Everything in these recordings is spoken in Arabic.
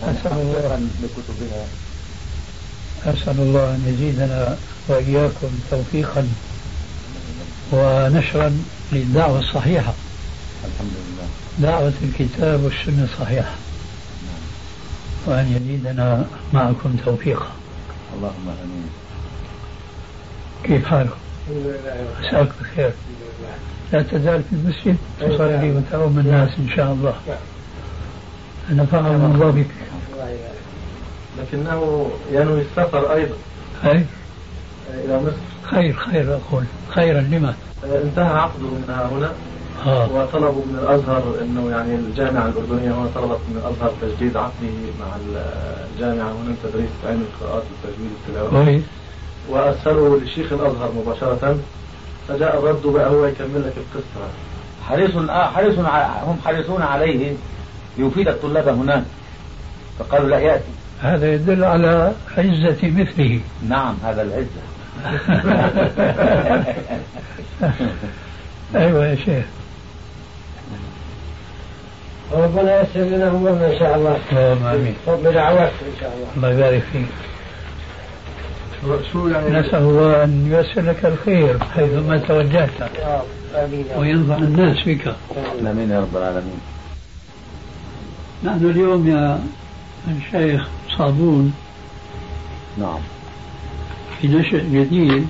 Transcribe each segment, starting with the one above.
أسأل الله أن يزيدنا وإياكم توفيقا ونشرا للدعوة الصحيحة. الحمد لله. دعوة الكتاب والسنة الصحيحة، وأن يزيدنا معكم توفيقا. اللهم آمين. كيف حالكم؟ مساك بخير. لا تزال في المسجد تصلي وتعوم الناس إن شاء الله. نفعنا الله بك. لكنه ينوي السفر أيضا. خير إلى مصر. خير أقول خيرا لما؟ انتهى عقده من هنا. وطلبوا من الأزهر أنه يعني الجامعة الأردنية هنا طلبت من الأزهر تجديد عقده مع الجامعة هنا تدريس علم القراءات والتجويد والتلاوة. وأرسلوا لشيخ الأزهر مباشرة، فجاء الرد بقى هو يكمل لك القصة. هم حريصون عليه يفيد الطلاب هناك، فقالوا لا يأتي. هذا يدل على عزة مثله. نعم هذا العزة. أيوة يا شيخ. ربنا يسر لنا أمورنا إن شاء الله. آمين. بدعوات إن شاء الله. الله يبارك فيك. شو يعني نسأل الله أن ييسر لك الخير حيثما توجهت وينفع الناس بك. آمين يا رب العالمين. نحن اليوم يا الشيخ صابون نعم في نشأ جديد.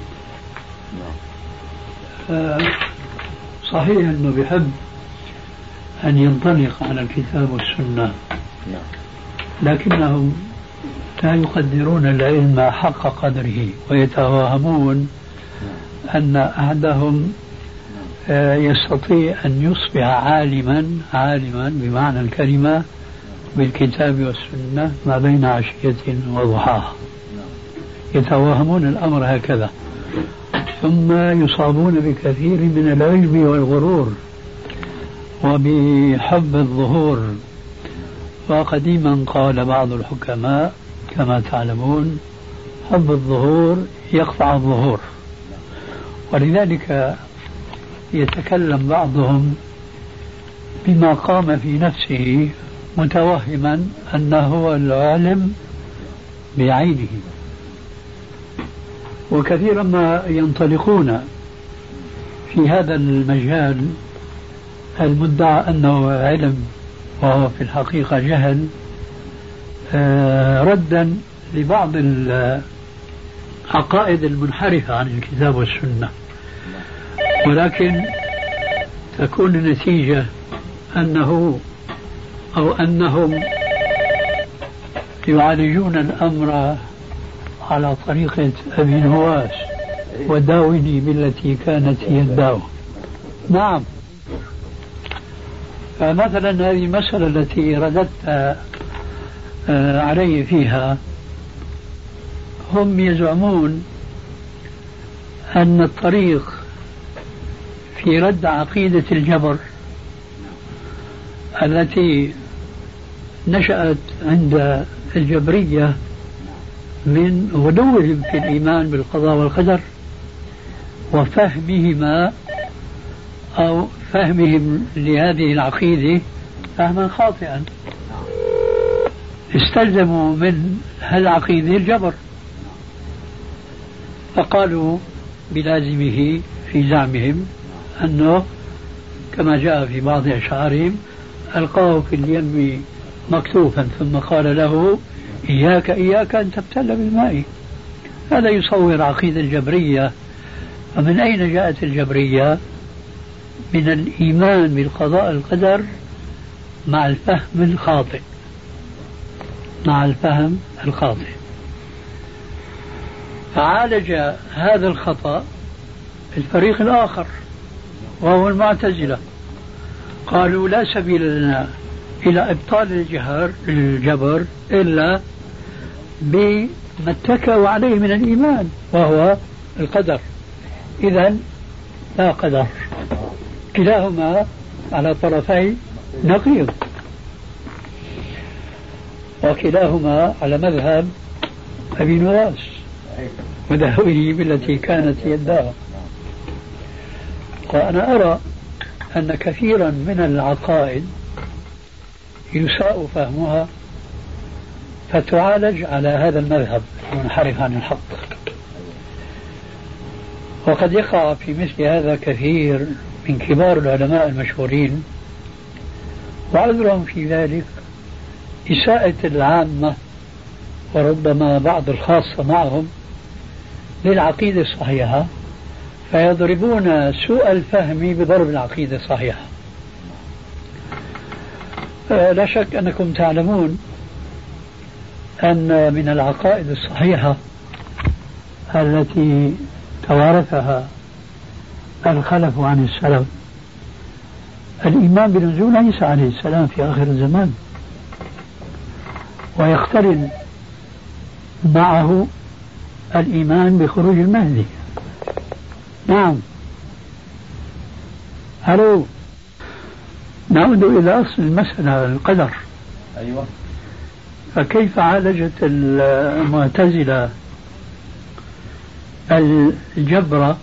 نعم. صحيح أنه بحب أن ينطلق على الكتاب والسنة. نعم. لكنهم لا يقدرون العلم حق قدره ويتوهمون أن أحدهم يستطيع أن يصبح عالما بمعنى الكلمة بالكتاب والسنة ما بين عشية وضحاها. يتوهمون الأمر هكذا، ثم يصابون بكثير من العجب والغرور وبحب الظهور. وقديما قال بعض الحكماء كما تعلمون: حب الظهور يقطع الظهور. ولذلك يتكلم بعضهم بما قام في نفسه متوهما أنه هو العالم بعينه. وكثيرا ما ينطلقون في هذا المجال المدعى أنه علم وهو في الحقيقة جهل، ردا لبعض العقائد المنحرفة عن الكتاب والسنة. ولكن تكون النتيجة أنهم يعالجون الأمر على طريقة أبي نواس: وداوني بالتي كانت هي الداء. نعم. فمثلا هذه المسألة التي رددت علي فيها، هم يزعمون أن الطريق في رد عقيدة الجبر التي نشأت عند الجبرية من غلوهم في الإيمان بالقضاء والقدر وفهمهما أو فهمهم لهذه العقيدة فهما خاطئا، استلزموا من هالعقيدة الجبر، فقالوا بلازمه في زعمهم أنه كما جاء في بعض أشعارهم: ألقاه في اليم مكتوفا ثم قال له: إياك أن تبتل بالماء. هذا يصور عقيدة الجبرية. ومن أين جاءت الجبرية؟ من الإيمان بالقضاء القدر مع الفهم الخاطئ. فعالج هذا الخطأ الفريق الآخر وهو المعتزلة. قالوا: لا سبيل لنا إلى إبطال الجبر إلا بما اتكوا عليه من الإيمان وهو القدر. إذن لا قدر، كلاهما على طرفي نقيض، وكلاهما على مذهب أبي نواس: وداويه بالتي كانت يداه. وأنا أرى أن كثيرا من العقائد يساء فهمها فتعالج على هذا المذهب المنحرف عن الحق. وقد يقع في مثل هذا كثير من كبار العلماء المشهورين، وعذرهم في ذلك إساءة العامة وربما بعض الخاصة معهم للعقيدة الصحيحة، فيضربون سوء الفهم بضرب العقيدة الصحيحة. لا شك أنكم تعلمون أن من العقائد الصحيحة التي توارثها الخلف عن السلف الإيمان بنزول عيسى عليه السلام في آخر الزمان، ويقترن معه الإيمان بخروج المهدي. نعم. ألو. نعود إلى أصل المسألة، القدر. أيوة. فكيف عالجت المعتزلة الجبر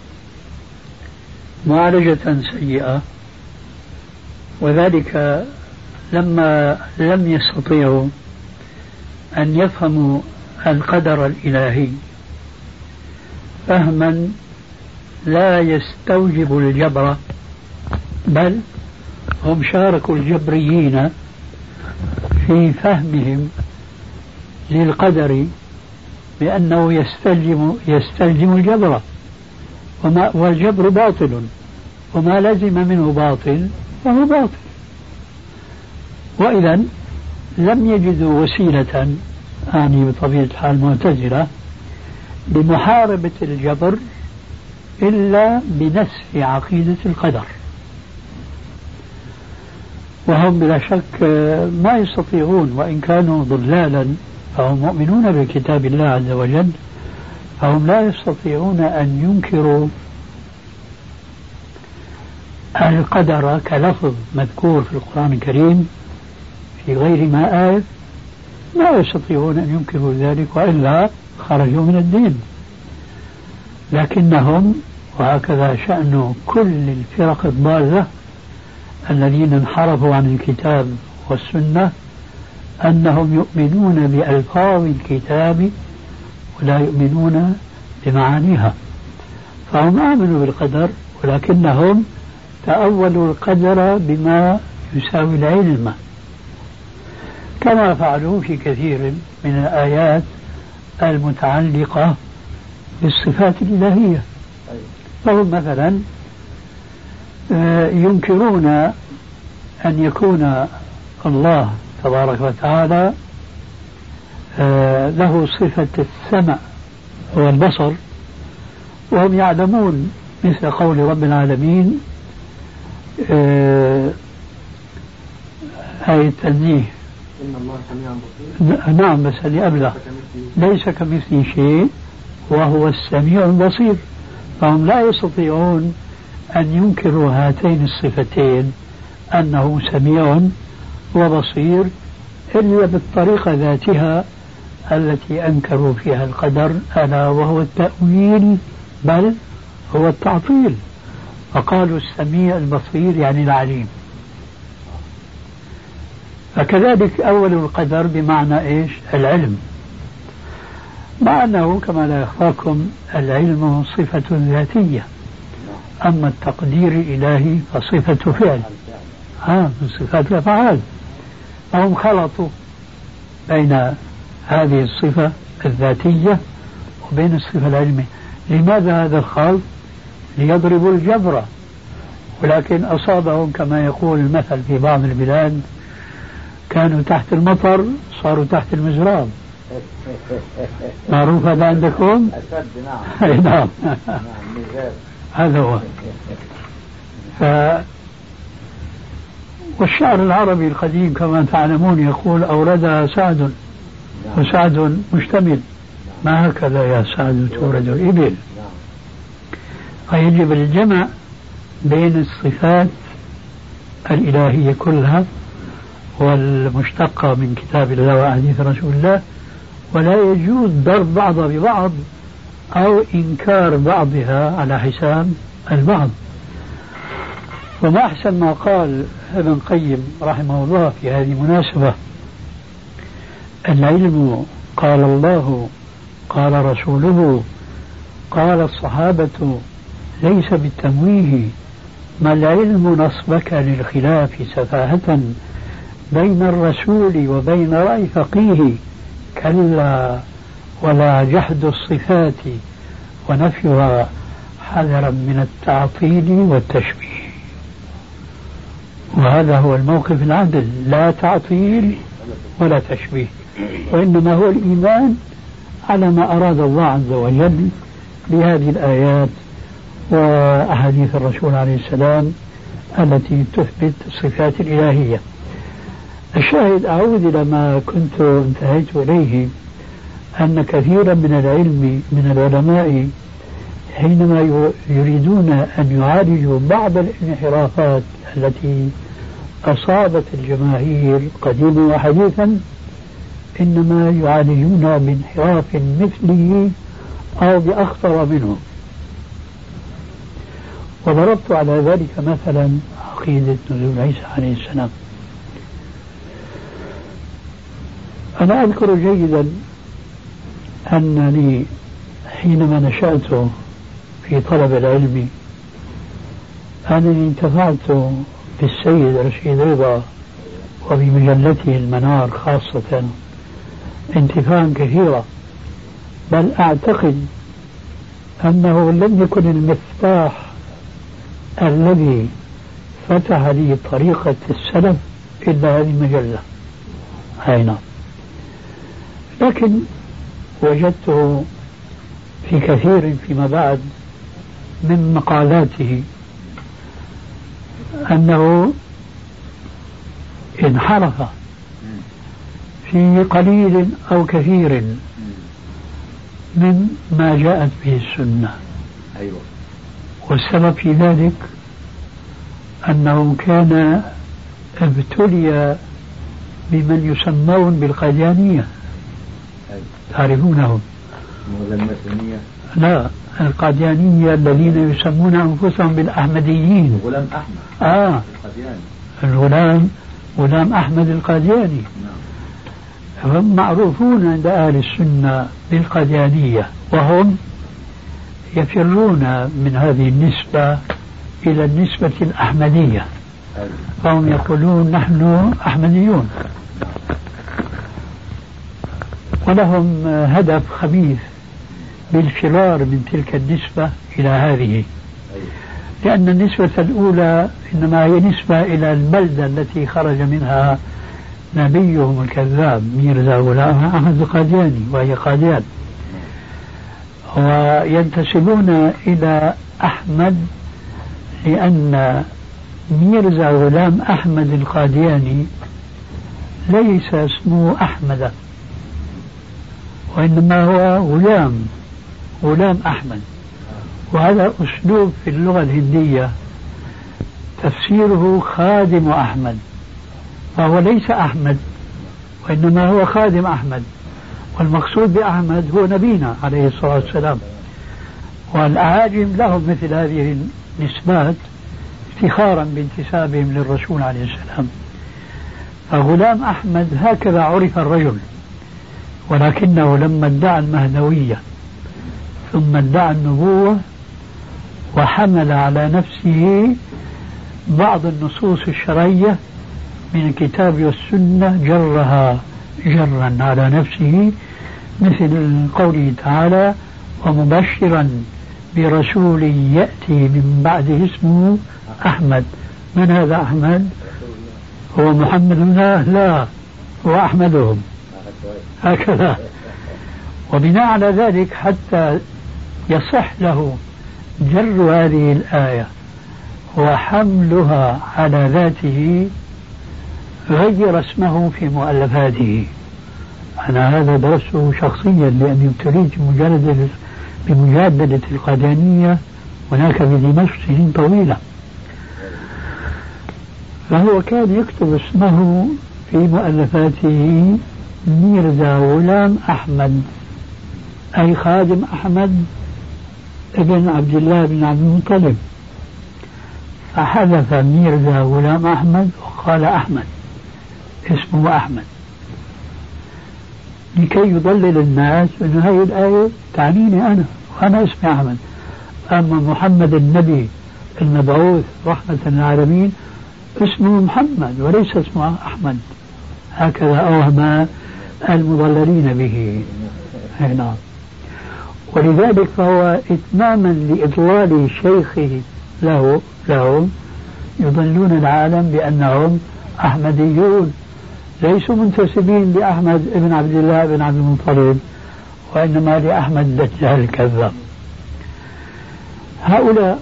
معالجة سيئة؟ وذلك لما لم يستطيعوا أن يفهموا القدر الإلهي فهما لا يستوجب الجبر، بل هم شاركوا الجبريين في فهمهم للقدر بأنه يستلزم الجبر، والجبر باطل، وما لزم منه باطل فهو باطل. وإذا لم يجدوا وسيلة، يعني بطبيعة الحال معتزلة، لمحاربة الجبر إلا بنسف عقيدة القدر. وهم بلا شك ما يستطيعون، وإن كانوا ضلالا فهم مؤمنون بكتاب الله عز وجل، فهم لا يستطيعون أن ينكروا القدر كلفظ مذكور في القرآن الكريم في غير ما آية، لا يستطيعون أن ينكروا ذلك، وإلا خرجوا من الدين. لكنهم، وهكذا شأن كل الفرق الضالة الذين انحرفوا عن الكتاب والسنة، أنهم يؤمنون بألفاظ الكتاب ولا يؤمنون بمعانيها. فهم آمنوا بالقدر، ولكنهم تأولوا القدر بما يساوي العلم، كما فعلوا في كثير من الآيات المتعلقة بالصفات الإلهية. فهم مثلا ينكرون أن يكون الله تبارك وتعالى له صفة السمع والبصر، وهم يعلمون مثل قول رب العالمين هاي التنزيه إن الله سميع بصير. نعم، بس اللي قبله ليس كمثله شيء وهو السميع البصير. فهم لا يستطيعون أن ينكروا هاتين الصفتين، أنه سميع وبصير، إلا بالطريقة ذاتها التي أنكروا فيها القدر، ألا وهو التأويل، بل هو التعطيل. فقالوا السميع البصير يعني العليم. فكذلك أول القدر بمعنى إيش؟ العلم، مع أنه كما لا يخفاكم العلم صفة ذاتية، أما التقدير الإلهي فصفة فعل، من صفات الأفعال. فهم خلطوا بين هذه الصفة الذاتية وبين الصفة العلمية. لماذا هذا الخلط؟ ليضربوا الجبر، ولكن أصابهم كما يقول المثل في بعض البلاد: كانوا تحت المطر صاروا تحت المزراب. معروف هذا عندكم؟ نعم. هذا هو. والشعر العربي القديم كما تعلمون يقول: أوردها سعد وسعد مشتمل، ما هكذا يا سعد تورد الإبل. فيجب الجمع بين الصفات الإلهية كلها والمشتقة من كتاب الله وأحاديث رسول الله، ولا يجوز ضرب بعضها ببعض أو إنكار بعضها على حساب البعض. وما أحسن ما قال ابن القيم رحمه الله في هذه المناسبة العلم قال الله قال رسوله قال الصحابة ليس بالتمويه. ما العلم نصبك للخلاف سفاهة بين الرسول وبين رأي فقيه؟ كلا ولا جحد الصفات ونفيها حذرا من التعطيل والتشبيه. وهذا هو الموقف العادل، لا تعطيل ولا تشبيه، وإنما هو الإيمان على ما أراد الله عز وجل بهذه الآيات وأحاديث الرسول عليه السلام التي تثبت الصفات الإلهية. الشاهد، أعود إلى ما كنت انتهيت إليه، أن كثيرا من العلم من العلماء حينما يريدون أن يعالجوا بعض الانحرافات التي أصابت الجماهير قديما وحديثا، إنما يعالجون بانحراف مثله أو بأخطر منه. وضربت على ذلك مثلا عقيدة نزول عيسى عليه السلام. أنا أذكر جيدا أنني حينما نشأت في طلب العلم أنني انتفعت بالسيد رشيد رضا وبمجلته المنار خاصة انتفاعا كثيرا، بل أعتقد أنه لم يكن المفتاح الذي فتح لي طريقة السلف إلا هذه المجلة. نعم. لكن وجدته في كثير فيما بعد من مقالاته أنه انحرف في قليل أو كثير من ما جاءت به السنة. أيوة. والسبب في ذلك أنه كان ابتلي بمن يسمون بالقاديانية. أيوة. تعرفونهم؟ لا، القاديانية الذين يسمون أنفسهم بالأحمديين. غلام أحمد القادياني. غلام أحمد القادياني. هم معروفون عند أهل السنة بالقاديانية، وهم يفرون من هذه النسبة إلى النسبة الأحمدية، فهم يقولون نحن أحمديون، ولهم هدف خبيث بالفرار من تلك النسبة إلى هذه، لأن النسبة الأولى إنما هي نسبة إلى البلدة التي خرج منها نبيهم الكذاب ميرزا غلام أحمد القادياني، وهي قاديان، وينتسبون إلى أحمد لأن ميرزا غلام أحمد القادياني ليس اسمه أحمد، وإنما هو غلام أحمد. وهذا أسلوب في اللغة الهندية تفسيره خادم أحمد، فهو ليس أحمد وإنما هو خادم أحمد، والمقصود بأحمد هو نبينا عليه الصلاة والسلام. والأعاجم لهم مثل هذه النسبات افتخارا بانتسابهم للرسول عليه السلام. فغلام أحمد هكذا عرف الرجل، ولكنه لما ادعى المهدوية ثم ادعى النبوة وحمل على نفسه بعض النصوص الشرعية من الكتاب والسنة جرها جرا على نفسه، مثل قوله تعالى ومبشرا برسول يأتي من بعده اسمه أحمد. من هذا أحمد؟ هو محمد؟ لا، هو أحمدهم هكذا. وبناء على ذلك حتى يصح له جر هذه الآية وحملها على ذاته غير اسمه في مؤلفاته. أنا هذا درسته شخصيا لأني ابتليت بمجادلة القاديانية هناك في دمشق سنين طويلة. فهو كان يكتب اسمه في مؤلفاته ميرزا غلام أحمد، أي خادم أحمد ابن عبد الله بن عبد المطلب، فحذف ميرزا غلام أحمد وقال أحمد، اسمه أحمد. لكي يضلل الناس أن هذه الآية تعنيني أنا وأنا اسمي أحمد. أما محمد النبي المبعوث رحمة للعالمين اسمه محمد وليس اسمه أحمد، هكذا أوهم المضللين به. نعم. ولذلك فهو إتماما لإضلال شيخه لهم يضلون العالم بأنهم أحمديون ليسوا منتسبين لأحمد بن عبد الله بن عبد المطلب، وإنما لأحمد الدجال الكذاب. هؤلاء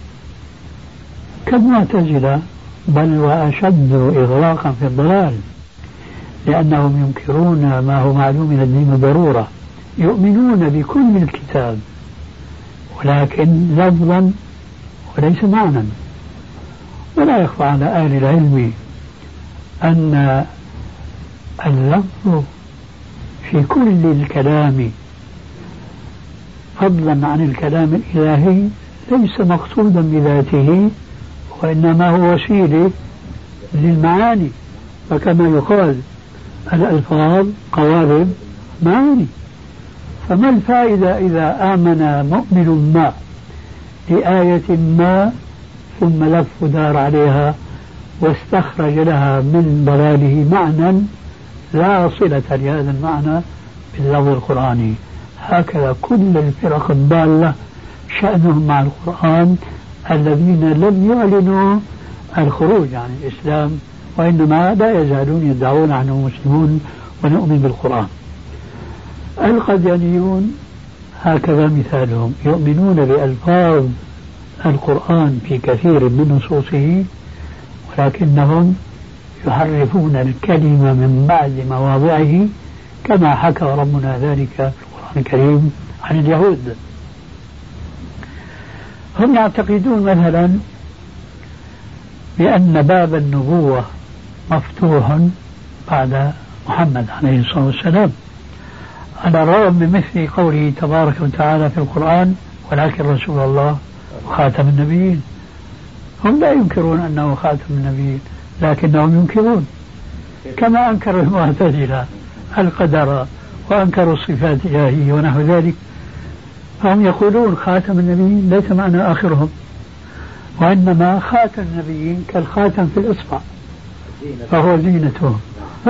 كالمعتزلة بل وأشد إغراقا في الضلال، لأنهم ينكرون ما هو معلوم من الدين بالضرورة، يؤمنون بكل الكتاب ولكن لفظا وليس معنى. ولا يخفى على أهل العلم أن اللفظ في كل الكلام فضلا عن الكلام الإلهي ليس مقصودا بذاته، وإنما هو وسيلة للمعاني. فكما يقال الألفاظ قوالب معاني. فما الفائدة إذا آمن مؤمن ما لآية ما ثم لف دار عليها واستخرج لها من ضلاله معنى لا صلة لهذا المعنى باللفظ القرآني؟ هكذا كل الفرق الضالة شأنهم مع القرآن الذين لم يعلنوا الخروج عن الإسلام، وإنما لا يزالون يدعون أنهم مسلمون ونؤمن بالقرآن. القديانيون هكذا مثالهم، يؤمنون بألفاظ القرآن في كثير من نصوصه، ولكنهم يحرفون الكلمة من بعد مواضعه كما حكى ربنا ذلك في القرآن الكريم عن اليهود. هم يعتقدون مثلا بأن باب النبوة مفتوح بعد محمد عليه الصلاة والسلام، على الرغم من مثل قوله تبارك وتعالى في القرآن ولكن رسول الله خاتم النبيين. هم لا ينكرون أنه خاتم النبيين، لكنهم ينكرون كما أنكر المعتزلة القدر وأنكروا الصفات الإلهية ونحو ذلك. فهم يقولون خاتم النبيين ليس معنى آخرهم، وإنما خاتم النبيين كالخاتم في الإصبع فهو زينتهم.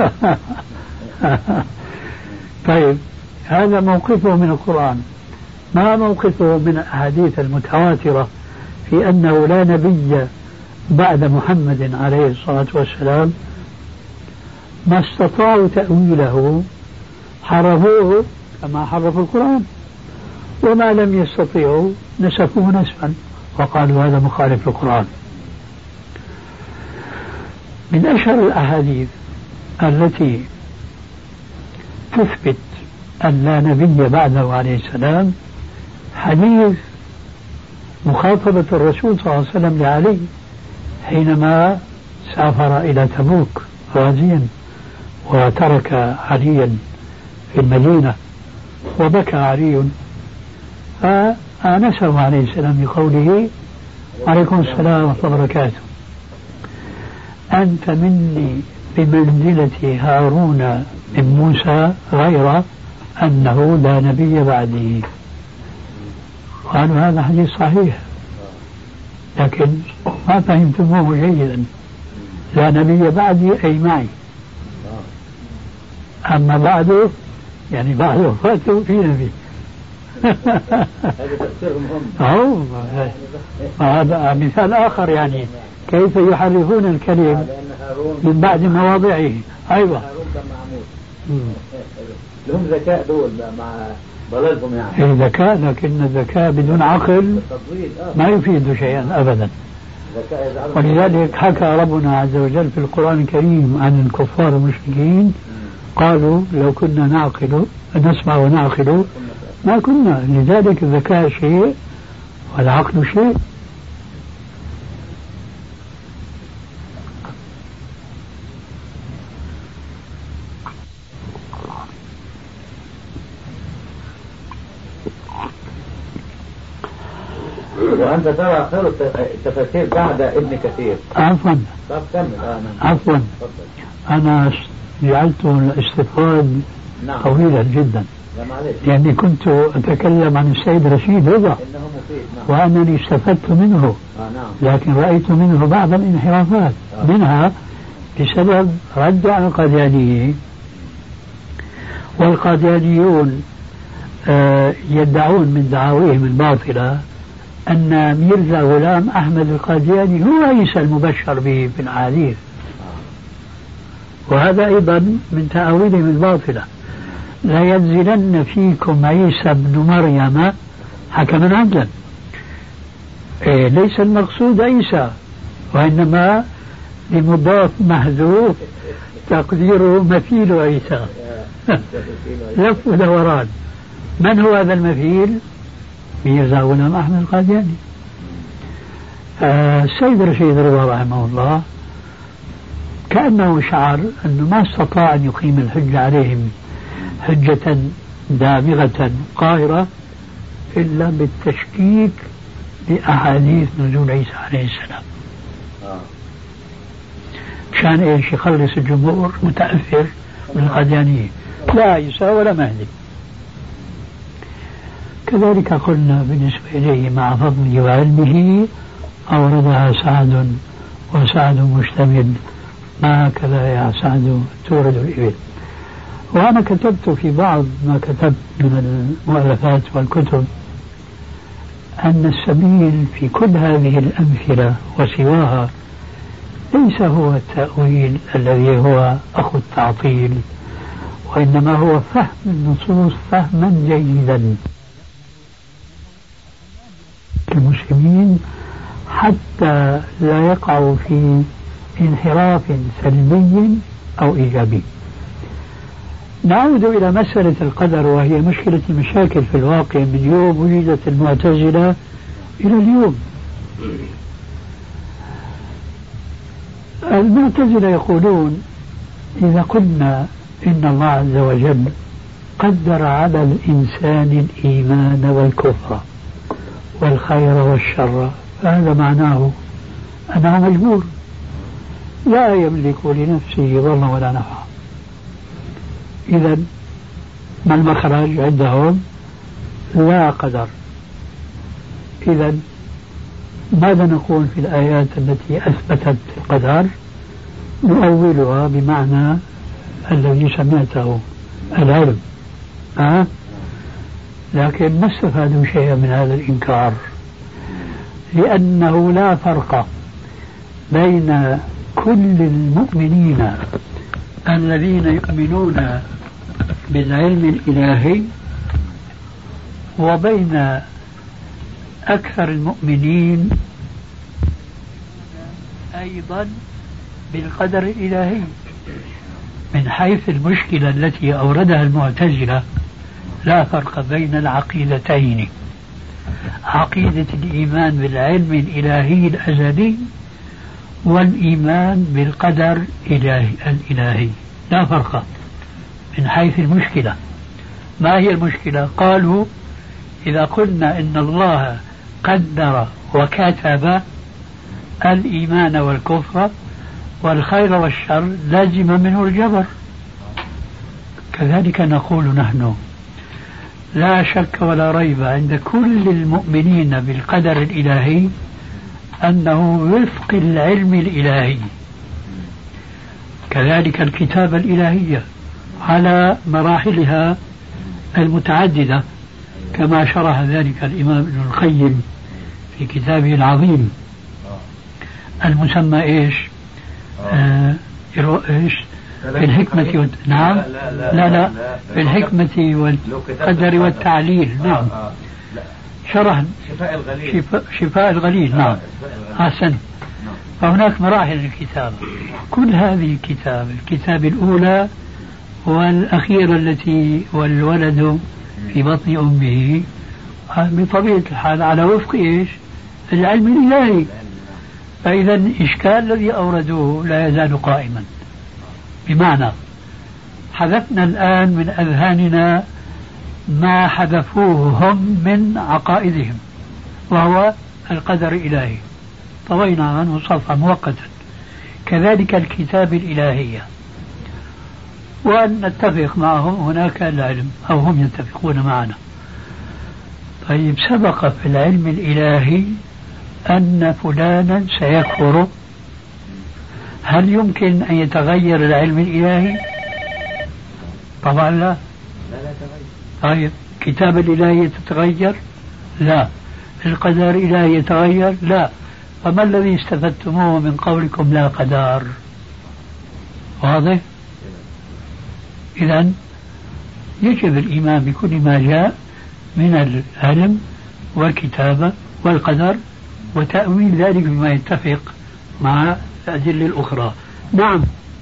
طيب هذا موقفه من القرآن. ما موقفه من الأحاديث المتواترة في أنه لا نبي بعد محمد عليه الصلاة والسلام؟ ما استطاعوا تأويله حرفوه كما حرفوا القرآن، وما لم يستطيعوا نسفوه نسفا وقالوا هذا مخالف للقرآن. من أشهر الأحاديث التي تثبت أن لا نبي بعده عليه السلام حديث مخاطبة الرسول صلى الله عليه وسلم لعلي حينما سافر إلى تبوك غازيا وترك عليا في المدينة، وبكى علي فآنسه عليه السلام بقوله عليكم السلام ورحمة الله وبركاته أنت مني بمنزلة هارون من موسى غير أنه لا نبي بعدي. قالوا هذا حديث صحيح لكن ما فهمتموه جيدا. لا نبي بعدي أي معي، أما بعده يعني بعد وفاته في نبي. هذا تفسيرهم هم. هذا مثال آخر يعني كيف يحرفون الكلم من بعد مواضعه. أيوة هارون كان معمول لهم ذكاء دول مع ضلالهم يعني. ذكاء، لكن الذكاء بدون عقل ما يفيد شيئا أبدا. ولذلك حكى ربنا عز وجل في القرآن الكريم عن الكفار المشركين قالوا لو كنا نعقل نسمع ونعقل ما كنا. لذلك الذكاء شيء والعقل شيء. وأنت ترى خير التفاسير بعد ابن كثير. عفوا طب كمل. عفوا أنا جعلت الاستفاد نعم. طويلا جدا، لأني كنت أتكلم عن السيد رشيد رضا نعم. وأنني استفدت منه، نعم. لكن رأيت منه بعض الانحرافات منها بسبب رد على القاديانيين. والقاديانيون يدعون من دعاويهم الباطلة أن ميرزا غلام أحمد القادياني هو عيسى المبشر به في الأحاديث، وهذا أيضا من تأويلهم الباطلة. لا ينزلن فيكم عيسى ابن مريم حكما عدلا. ليس المقصود عيسى، وإنما لمضاف محذوف تقديره مثيل عيسى. لف ودوران. من هو هذا المثيل؟ ميرزا غلام أحمد القادياني. السيد رشيد رضا رحمه الله كأنه شعر أنه ما استطاع أن يقيم الحجة عليهم حجة دامغة قاهرة إلا بالتشكيك لأحاديث نزول عيسى عليه السلام. مشان إيش؟ يخلص الجمهور متأثر من القاديانية، لا عيسى ولا مهدي. كذلك قلنا بالنسبة إليه مع فضله وعلمه أوردها سعد، وسعد مشتمل، ما هكذا يا سعد تورد الإبل. وأنا كتبت في بعض ما كتبت من المؤلفات والكتب أن السبيل في كل هذه الأمثلة وسواها ليس هو التأويل الذي هو أخو التعطيل، وإنما هو فهم النصوص فهما جيدا المسلمين حتى لا يقعوا في انحراف سلبي أو إيجابي. نعود إلى مسألة القدر، وهي مشكلة المشاكل في الواقع من يوم وجدت المعتزلة إلى اليوم. المعتزلة يقولون إذا قلنا إن الله عز وجل قدر على الإنسان الإيمان والكفر والخير والشر، فهذا معناه أنه مجبور لا يملك لنفسه ضرا ولا نفعا. إذا ما المخرج عندهم؟ لا قدر. إذا ماذا نقول في الآيات التي أثبتت القدر؟ نؤولها بمعنى الذي سمعته، العلم. لكن ما استفادوا شيئا من هذا الإنكار، لأنه لا فرق بين كل المؤمنين الذين يؤمنون بالعلم الإلهي وبين أكثر المؤمنين أيضا بالقدر الإلهي. من حيث المشكلة التي أوردها المعتزلة لا فرق بين العقيدتين، عقيدة الإيمان بالعلم الإلهي الأزلي والإيمان بالقدر الإلهي، لا فرق من حيث المشكلة. ما هي المشكلة؟ قالوا إذا قلنا إن الله قدر وكتب الإيمان والكفر والخير والشر لازم منه الجبر. كذلك نقول نحن لا شك ولا ريب عند كل المؤمنين بالقدر الإلهي أنه وفق العلم الإلهي. كذلك الكتابة الإلهية على مراحلها المتعددة كما شرح ذلك الإمام ابن القيم في كتابه العظيم المسمى إيش؟ إيش؟ في الحكمة نعم لا في الحكمة والقدر والتعليل. نعم شرح شفاء الغليل. نعم أحسن. فهناك مراحل الكتاب، كل هذه الكتاب الأولى والأخيرة التي والولد في بطن أمه بطبيعة الحال على وفق إيش؟ العلم الإلهي. فإذا الإشكال الذي أوردوه لا يزال قائما، بمعنى حذفنا الآن من أذهاننا ما حذفوه هم من عقائدهم وهو القدر الإلهي، طوينا عنه صفحة مؤقتا. كذلك الكتاب الإلهية، وأن نتفق معهم هناك العلم أو هم يتفقون معنا. طيب سبق في العلم الإلهي أن فلانا سيكفر، هل يمكن أن يتغير العلم الإلهي؟ طبعا لا. طيب كتاب الإلهي يتغير؟ لا. القدر الإلهي يتغير؟ لا. فما الذي استفدتموه من قولكم لا قدر؟ واضح؟ إذن يجب الإيمان بكل ما جاء من العلم والكتابة والقدر وتأويل ذلك بما يتفق مع الأدلة الأخرى. نعم.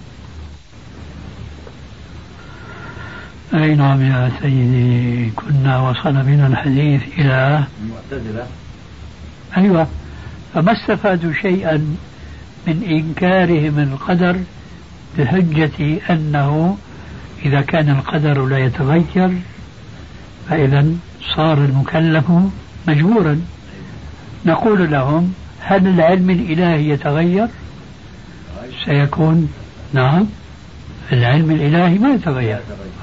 أي نعم يا سيدي، كنا وصل بنا الحديث إلى المعتزلة. أيوة. فما استفادوا شيئا من إنكارهم القدر بحجة أنه إذا كان القدر لا يتغير فإذا صار المكلف مجبورا. نقول لهم هل العلم الإلهي يتغير؟ سيكون نعم، العلم الإلهي ما يتغير.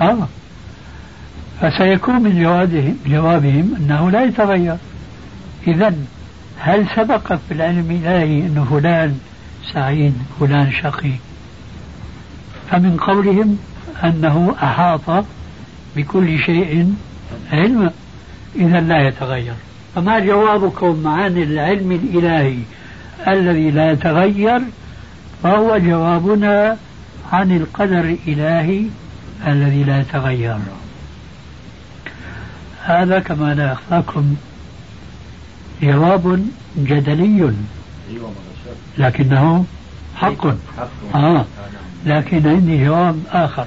فسيكون من جوابهم أنه لا يتغير. إذن هل سبق في العلم الإلهي أن فلان سعيد فلان شقي؟ فمن قولهم أنه أحاط بكل شيء علما، إذا لا يتغير. فما جوابكم عن العلم الإلهي الذي لا يتغير؟ فهو جوابنا عن القدر الإلهي الذي لا يتغير. هذا كما لا يخفاكم جواب جدلي لكنه حق. لكن عندي جواب آخر.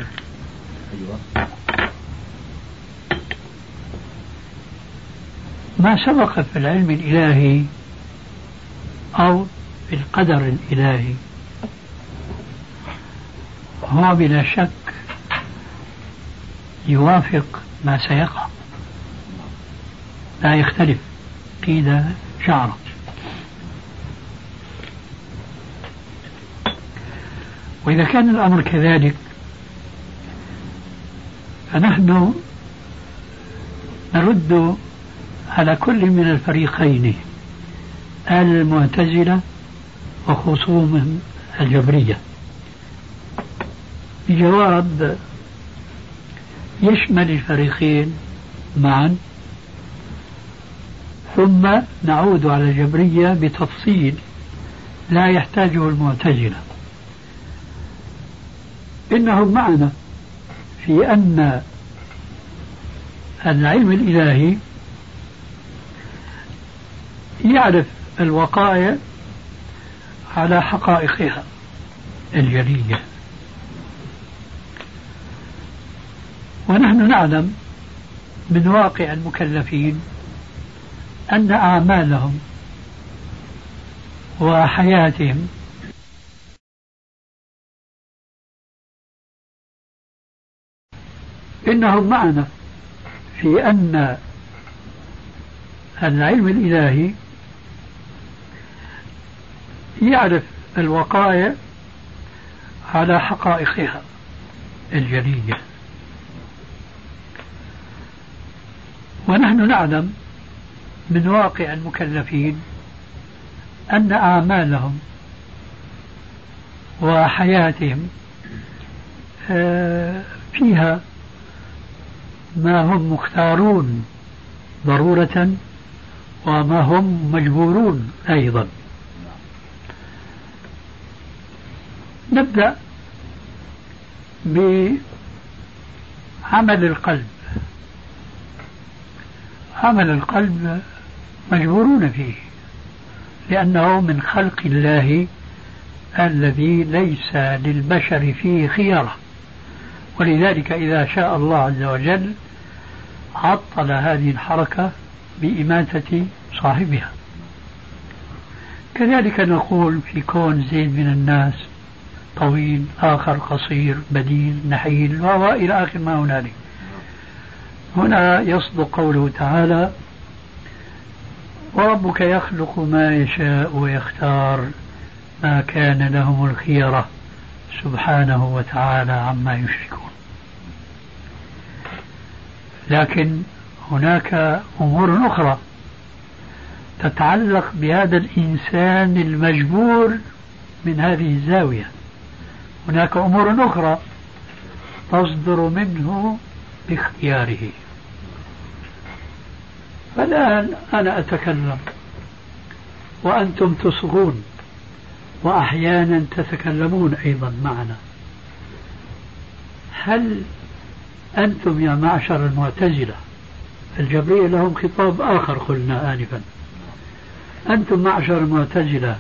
ما سبق في العلم الإلهي أو في القدر الإلهي هو بلا شك يوافق ما سيقع، لا يختلف قيد شعره. وإذا كان الأمر كذلك فنحن نرد على كل من الفريقين، المعتزلة وخصومهم الجبرية، بجواب يشمل الفريقين معا، ثم نعود على الجبرية بتفصيل لا يحتاجه المعتزلة. إنهم معنا في أن العلم الإلهي يعرف الوقائع على حقائقها الجلية، ونحن نعلم من واقع المكلفين أن أعمالهم وحياتهم إنهم معنا في أن العلم الإلهي يعرف الوقائع على حقائقها الجلية، ونحن نعلم من واقع المكلفين أن أعمالهم وحياتهم فيها ما هم مختارون ضرورة وما هم مجبورون أيضا. نبدأ بعمل القلب. عمل القلب مجبورون فيه لأنه من خلق الله الذي ليس للبشر فيه خيرة، ولذلك إذا شاء الله عز وجل عطل هذه الحركة بإماتة صاحبها. كذلك نقول في كون زيد من الناس طويل، آخر قصير، بديل، نحيل، وإلى آخر ما هنالك. هنا يصدق قوله تعالى: وربك يخلق ما يشاء ويختار ما كان لهم الخيرة سبحانه وتعالى عما يشركون. لكن هناك أمور أخرى تتعلق بهذا الإنسان المجبور من هذه الزاوية. هناك أمور أخرى تصدر منه باختياره. فالآن أنا أتكلم وأنتم تصغون وأحيانا تتكلمون أيضا معنا. هل أنتم يا معشر المعتزلة، الجبرية لهم خطاب آخر قلنا آنفا، أنتم معشر المعتزلة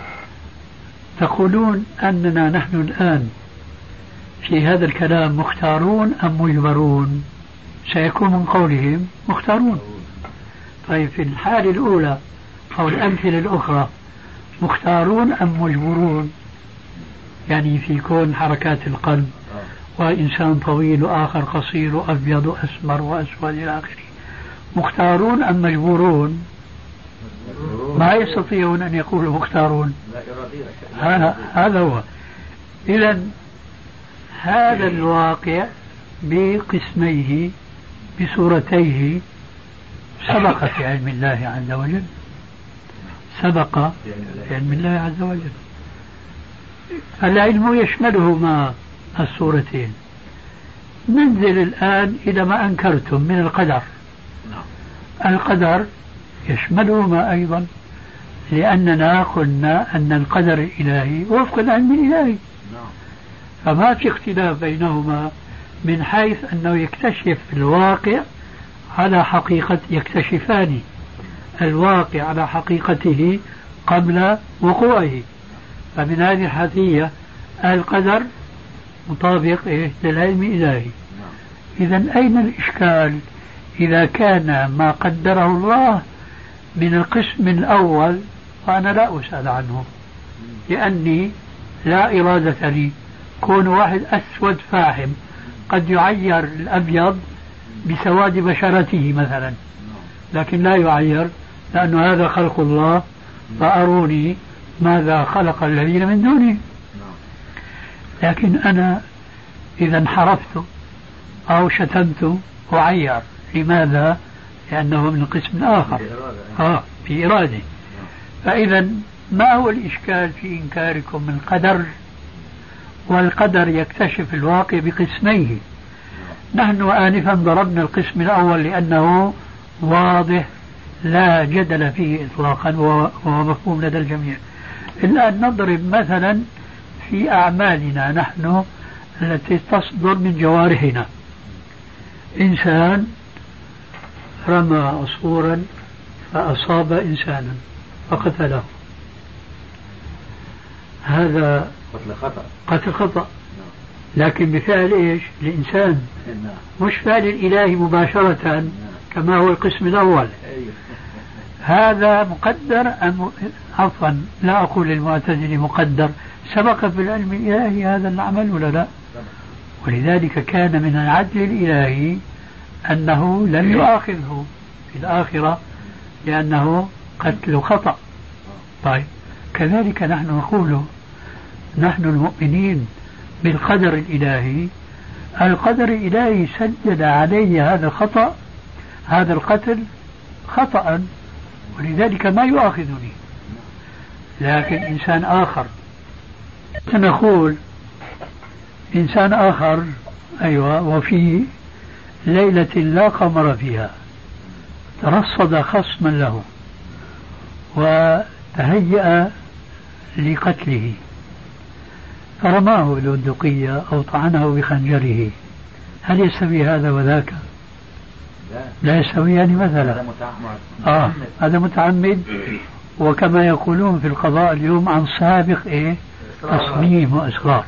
تقولون أننا نحن الآن في هذا الكلام مختارون أم مجبرون؟ سيكون من قولهم مختارون. طيب في الحالة الأولى أو الأمثلة الأخرى مختارون أم مجبرون؟ يعني في كون حركات القلب وإنسان طويل وآخر قصير وأبيض وأسمر وأسود إلى آخره، مختارون أم مجبورون؟ ما يستطيعون أن يقولوا مختارون. هذا هو. إذن هذا الواقع بقسميه بصورتيه سبق في علم الله عز وجل، سبق في علم الله عز وجل. العلم يشملهما الصورتين. ننزل الآن إلى ما أنكرتم من القدر. القدر يشملهما أيضا، لأننا قلنا أن القدر الإلهي وفق العلم الإلهي، فما في اختلاف بينهما من حيث أنه يكتشف الواقع على حقيقة، يكتشفان الواقع على حقيقته قبل وقوعه. فمن هذه الحيثية القدر مطابق للعلم الإلهي. إذن أين الإشكال إذا كان ما قدره الله من القسم الأول؟ فأنا لا أسأل عنه لأني لا إرادة لي. كون واحد أسود فاحم قد يعير الأبيض بسواد بشرته مثلا، لكن لا يعير لأن هذا خلق الله، فأروني ماذا خلق الذين من دونه. لكن أنا إذا انحرفت أو شتمت أعير. لماذا؟ لأنه من القسم الآخر في إرادة. فإذا ما هو الإشكال في إنكاركم من القدر؟ والقدر يكتشف الواقع بقسميه. نحن آنفا ضربنا القسم الأول لأنه واضح لا جدل فيه إطلاقا وهو مفهوم لدى الجميع. الآن نضرب مثلا في أعمالنا نحن التي تصدر من جوارحنا. إنسان رمى عصفورا فأصاب إنسانا فقتله، هذا قتل خطأ، لكن بفعل إيش؟ الإنسان، مش فعل الإله مباشرة كما هو القسم الأول. هذا مقدر أم عفوا لا أقول للمعتزلة مقدر، سبق في العلم الإلهي هذا العمل ولا لا؟ ولذلك كان من العدل الإلهي أنه لم يؤاخذه في الآخرة لأنه قتل خطأ. طيب كذلك نحن نقول نحن المؤمنين بالقدر الإلهي، القدر الإلهي سجل علي هذا الخطأ، هذا القتل خطأ، ولذلك ما يؤاخذني. لكن إنسان آخر، نقول إنسان آخر أيوة وفي ليلة لا قمر فيها ترصد خصما له وتهيأ لقتله فرماه بالبندقية أو طعنه بخنجره، هل يستوي هذا وذاك؟ لا يستوي. يعني مثلا هذا متعمد، وكما يقولون في القضاء اليوم عن سابق تصميم وإصرار.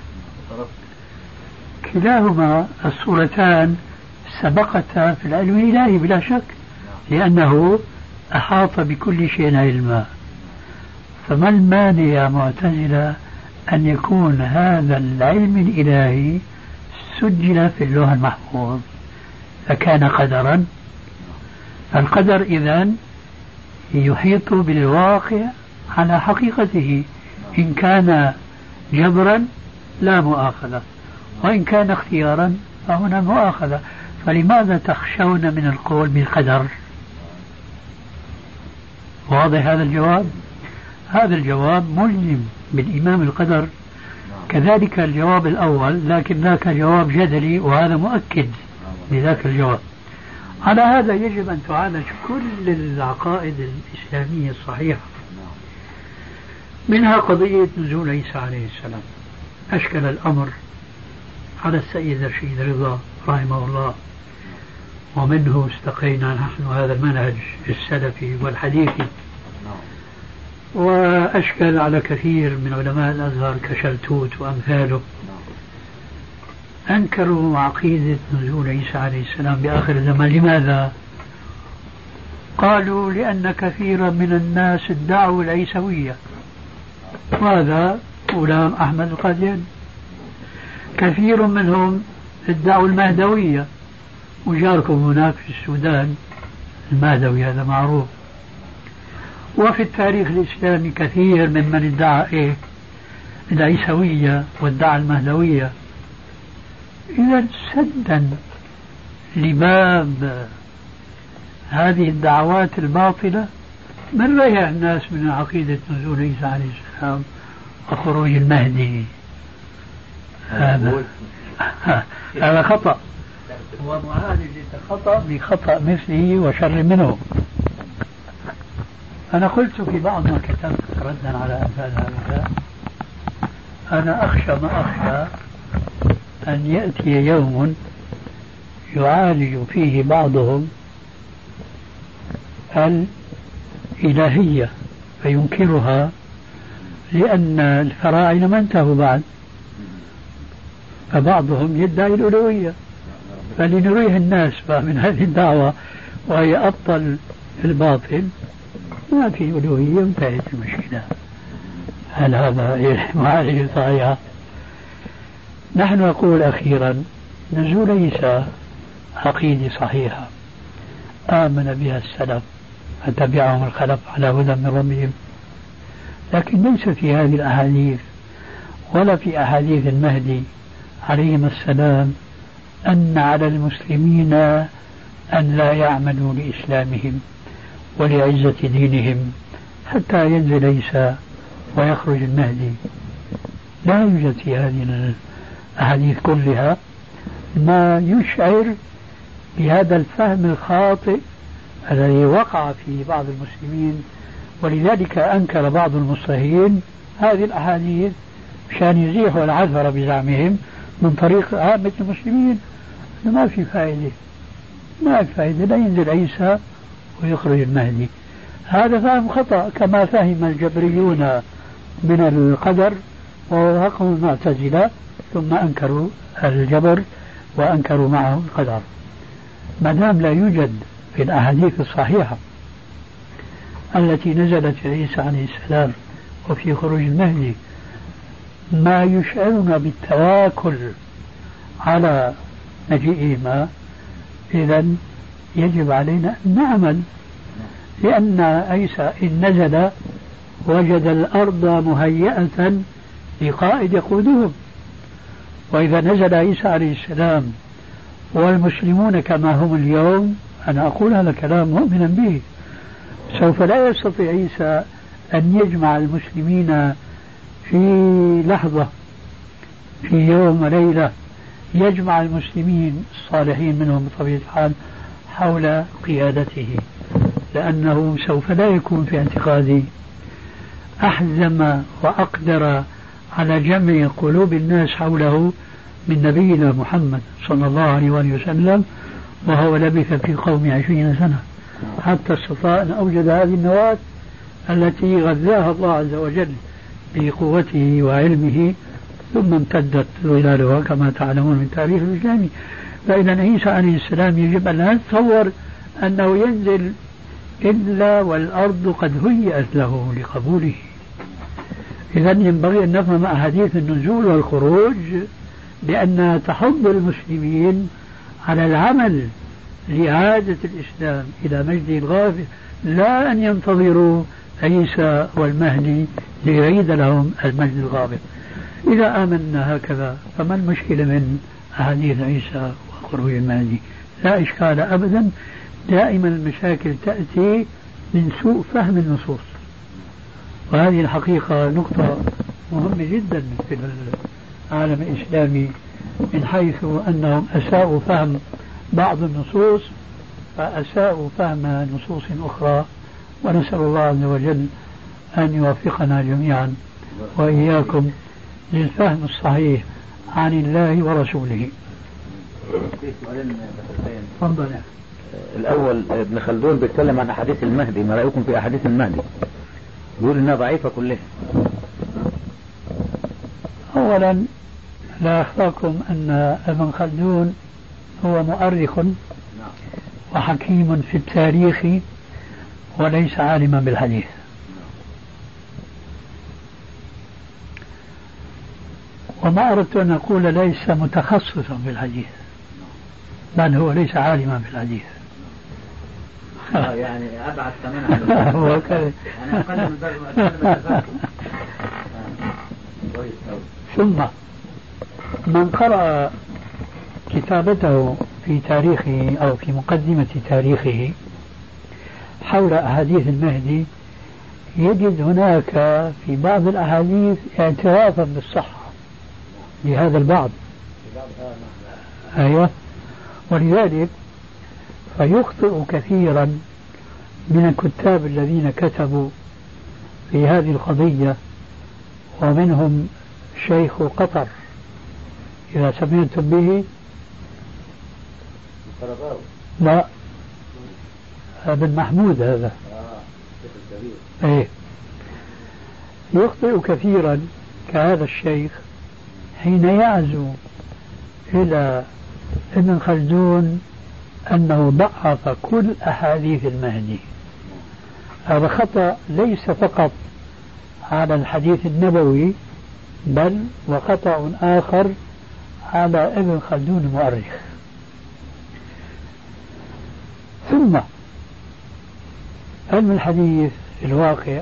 كلاهما الصورتان سبقتا في العلم الإلهي بلا شك، لأنه أحاط بكل شيء علما. فما المانع يا معتزلة أن يكون هذا العلم الإلهي سجل في اللوح المحفوظ فكان قدرا؟ القدر إذن يحيط بالواقع على حقيقته، إن كان جبرا لا مؤاخذة، وإن كان اختيارا فهنا مؤاخذة. فلماذا تخشون من القول بالقدر؟ واضح هذا الجواب؟ هذا الجواب ملزم بالإيمان بالقدر، كذلك الجواب الأول، لكن ذاك جواب جدلي وهذا مؤكد لذاك الجواب. على هذا يجب أن تعالج كل العقائد الإسلامية الصحيحة، منها قضية نزول عيسى عليه السلام. أشكل الأمر على السيد رشيد رضا رحمه الله، ومنه استقينا نحن هذا المنهج السلفي والحديثي، وأشكل على كثير من علماء الأزهر كشلتوت وأمثاله، أنكروا عقيدة نزول عيسى عليه السلام بآخر الزمان. لماذا؟ قالوا لأن كثيرا من الناس ادعوا العيسوية، وهذا غلام أحمد القادياني. كثير منهم ادعوا المهدوية، وجاركم هناك في السودان المهدوي هذا معروف. وفي التاريخ الإسلامي كثير ممن ادعى العيسوية وادعى المهدوية. إذا سدا لباب هذه الدعوات الباطلة من ريح الناس من عقيدة نزول عيسى عليه السلام وخروج المهدي. هذا خطأ، ومعالج الخطأ بخطأ مثله وشر منه. أنا قلت في بعض ما كتبت ردا على أمثال هؤلاء، أنا أخشى ما أخشى أن يأتي يوم يعالج فيه بعضهم الإلهية فينكرها، لأن الفراعنة ما انتهوا بعد، فبعضهم يدعي الألوهية، فلنريه الناس من هذه الدعوة وهي أبطل الباطل ما في ألوهية، انتهت المشكلة. هل هذا معالج صحيح؟ نحن نقول أخيرا نزول عيسى عقيدة صحيحة آمن بها السلف فتبعهم الخلف على هدى من ربهم، لكن ليس في هذه الأحاديث ولا في أحاديث المهدي عليهم السلام أن على المسلمين أن لا يعملوا لإسلامهم ولعزة دينهم حتى ينزل عيسى ويخرج المهدي. لا يوجد في هذه الأحاديث كلها ما يشعر بهذا الفهم الخاطئ الذي وقع في بعض المسلمين، ولذلك أنكر بعض المصطلحين هذه الأحاديث مشان يزيحوا العذر بزعمهم من طريق عامة المسلمين. ما في فائدة، ما في فائدة، لا ينزل عيسى ويخرج المهدي. هذا فهم خطأ كما فهم الجبريون من القدر ووافقهم المعتزلة، ثم أنكروا الجبر وأنكروا معه القدر. ما دام لا يوجد في الأحاديث الصحيحة التي نزلت في عيسى عليه السلام وفي خروج المهدي ما يشعرنا بالتواكل على مجيئهما، إذن يجب علينا أن نعمل، لأن عيسى إن نزل وجد الأرض مهيئة لقائد يقودهم، وإذا نزل عيسى عليه السلام والمسلمون كما هم اليوم، أنا أقول هذا كلام مؤمنا به، سوف لا يستطيع عيسى أن يجمع المسلمين في لحظة في يوم وليلة، يجمع المسلمين الصالحين منهم بطبيعة الحال حول قيادته، لأنه سوف لا يكون في اعتقادي أحزم وأقدر على جمع قلوب الناس حوله من نبينا محمد صلى الله عليه وسلم، وهو لبث في قوم 20 سنة حتى استطاع أن أوجد هذه النواة التي غذاها الله عز وجل بقوته وعلمه، ثم امتدت ظلالها كما تعلمون من تاريخ الإسلام. فإذا عيسى عليه السلام يجب أن لا نتصور أنه ينزل إلا والأرض قد هيئت له لقبوله. إذا ينبغي أن نفهم أحاديث النزول والخروج بأنها تحض المسلمين على العمل لإعادة الإسلام إلى مجده الغافر، لا أن ينتظروا عيسى والمهدي ليعيد لهم المجد الغافر. إذا آمنا هكذا فما المشكلة من أحاديث عيسى وخروج المهدي؟ لا إشكال أبدا. دائما المشاكل تأتي من سوء فهم النصوص، وهذه الحقيقة نقطة مهمة جدا في العالم الإسلامي، من حيث أنهم أساءوا فهم بعض النصوص فأساءوا فهم نصوص أخرى. ونسأل الله عز وجل أن يوفقنا جميعا وإياكم للفهم الصحيح عن الله ورسوله. تفضل. الأول ابن خلدون بيتكلم عن أحاديث المهدي، ما رأيكم في أحاديث المهدي؟ يقول إنها ضعيفة كلها. أولا لا أخفاكم أن ابن خلدون هو مؤرخ وحكيم في التاريخ وليس عالما بالحديث. وما أردت أن أقول ليس متخصصا بالحديث، بل هو ليس عالما بالحديث. يعني أبعد كمان عن هو كذا. ثم من قرأ كتابته في تاريخه أو في مقدمة تاريخه حول أحاديث المهدي يجد هناك في بعض الأحاديث اعترافا بالصحة لهذا البعض. أيوة. ولذلك فيخطئ كثيرا من الكتاب الذين كتبوا في هذه القضية، ومنهم شيخ قطر إذا سمعتم به. لا، ابن محمود هذا. ايه، يخطئ كثيرا كهذا الشيخ حين يعزو إلى ابن خلدون أنه ضعف كل أحاديث المهدي. هذا خطأ ليس فقط على الحديث النبوي، بل وخطأ آخر على ابن خلدون المؤرخ. ثم علم الحديث في الواقع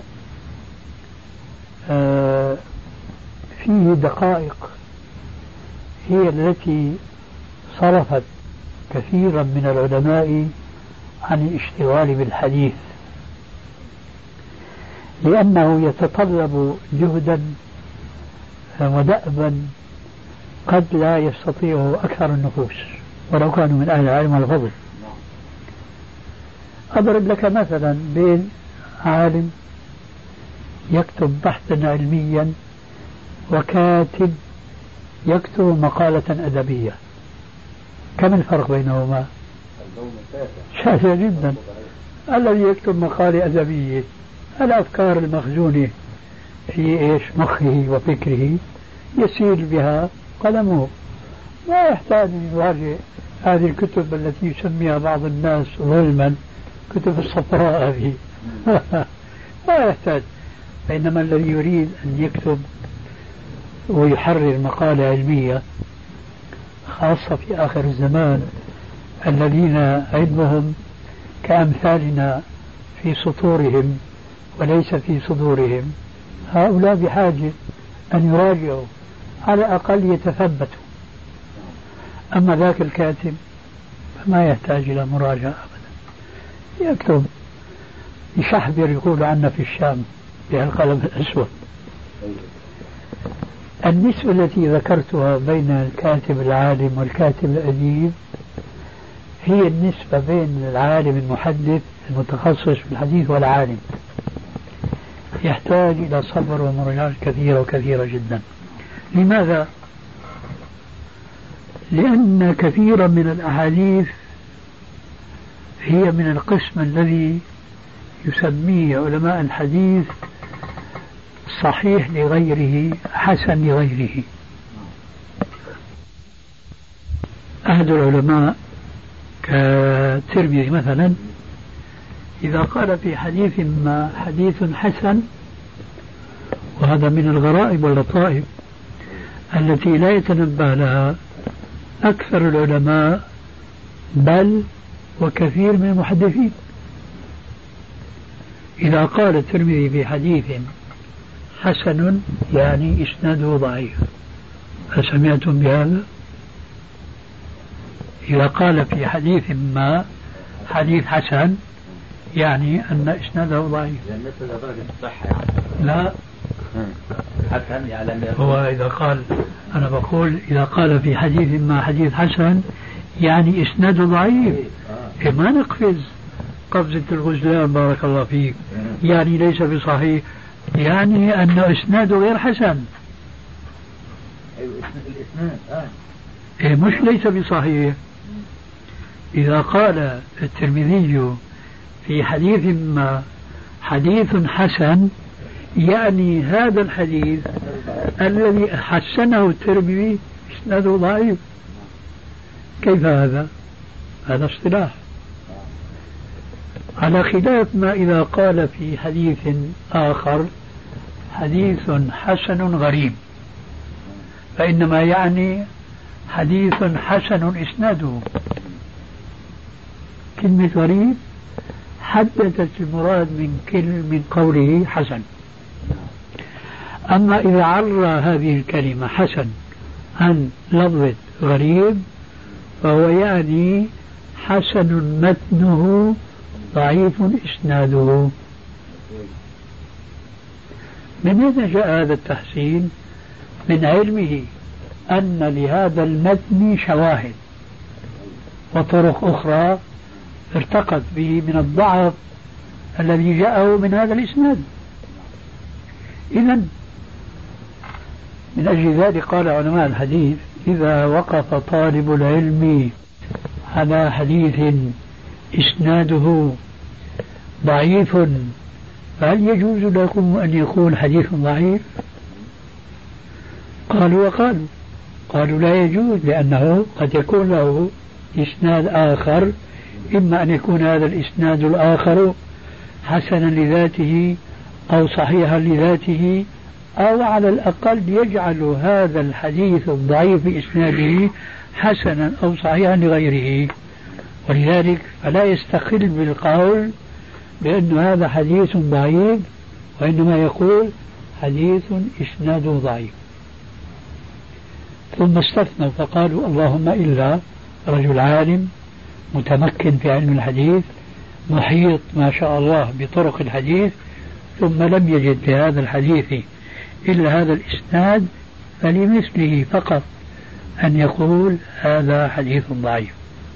فيه دقائق هي التي صرفت كثيرا من العلماء عن الاشتغال بالحديث، لأنه يتطلب جهدا ودأبا قد لا يستطيعه أكثر النفوس ولو كانوا من أهل العلم والفضل. أضرب لك مثلا بين عالم يكتب بحثا علميا وكاتب يكتب مقالة أدبية، كم الفرق بينهما؟ شاسع جدا. الذي يكتب مقالة أدبية الأفكار المخزونة في مخه وفكره يسير بها قلمه، لا يحتاج أن يراجع هذه الكتب التي يسميها بعض الناس ظلما كتب الصفراء هذه. لا يحتاج. بينما الذي يريد أن يكتب ويحرر مقالة علمية، خاصة في آخر الزمان، الذين علمهم كأمثالنا في سطورهم وليس في صدورهم، هؤلاء بحاجة أن يراجعوا على الأقل يتثبتوا. أما ذاك الكاتب فما يحتاج إلى مراجعة أبدا، يكتب يشحبر يقول عنا في الشام بالقلم الأسود. النسبة التي ذكرتها بين الكاتب العالم والكاتب الأديب هي النسبة بين العالم المحدث المتخصص في الحديث والعالم، يحتاج إلى صبر ومراجعة كثيرة وكثيرة جدا. لماذا؟ لأن كثيرا من الأحاديث هي من القسم الذي يسميه علماء الحديث صحيح لغيره حسن لغيره. أحد العلماء كالترمذي مثلا إذا قال في حديث ما حديث حسن، وهذا من الغرائب واللطائف التي لا يتنبه لها أكثر العلماء بل وكثير من المحدثين، إذا قال الترمذي في حديث حسن يعني إسناده ضعيف، أسمعتم بهذا؟ إذا قال في حديث ما حديث حسن يعني أن إسناده ضعيف. يعني مثل درجة الصحة يعني. لا حسن يعني هو إذا قال، أنا بقول إذا قال في حديث ما حديث حسن يعني إسناده ضعيف. ما نقفز قفزة الغزلان بارك الله فيك، يعني ليس بصحيح، يعني أن إسناده غير حسن. الإسناد مش ليس بصحيح. إذا قال الترمذي في حديث ما حديث حسن يعني هذا الحديث الذي حسنه الترمذي إسناده ضعيف. كيف هذا؟ هذا اصطلاح، على خلاف ما إذا قال في حديث آخر حديث حسن غريب، فإنما يعني حديث حسن إسناده. كلمة غريب حددت المراد من قوله حسن. أما إذا عرى هذه الكلمة حسن عن لفظة غريب فهو يعني حسن متنه ضعيف إسناده. من أين جاء هذا التحسين؟ من علمه أن لهذا المتن شواهد وطرق أخرى ارتقت به من الضعف الذي جاءه من هذا الإسناد. إذن من أجل ذلك قال علماء الحديث إذا وقف طالب العلم على حديث إسناده ضعيف فهل يجوز لكم أن يكون حديث ضعيف؟ قالوا قالوا لا يجوز، لأنه قد يكون له إسناد آخر، إما أن يكون هذا الإسناد الآخر حسنا لذاته أو صحيحا لذاته، أو على الأقل يجعل هذا الحديث الضعيف بإسناده حسنا أو صحيحا لغيره. ولذلك فلا يستقل بالقول بأن هذا حديث ضعيف، وإنما يقول حديث إسناده ضعيف. ثم استثنوا فقالوا اللهم إلا رجل عالم متمكن في علم الحديث محيط ما شاء الله بطرق الحديث ثم لم يجد في هذا الحديث إلا هذا الإسناد فلمثله فقط أن يقول هذا حديث ضعيف.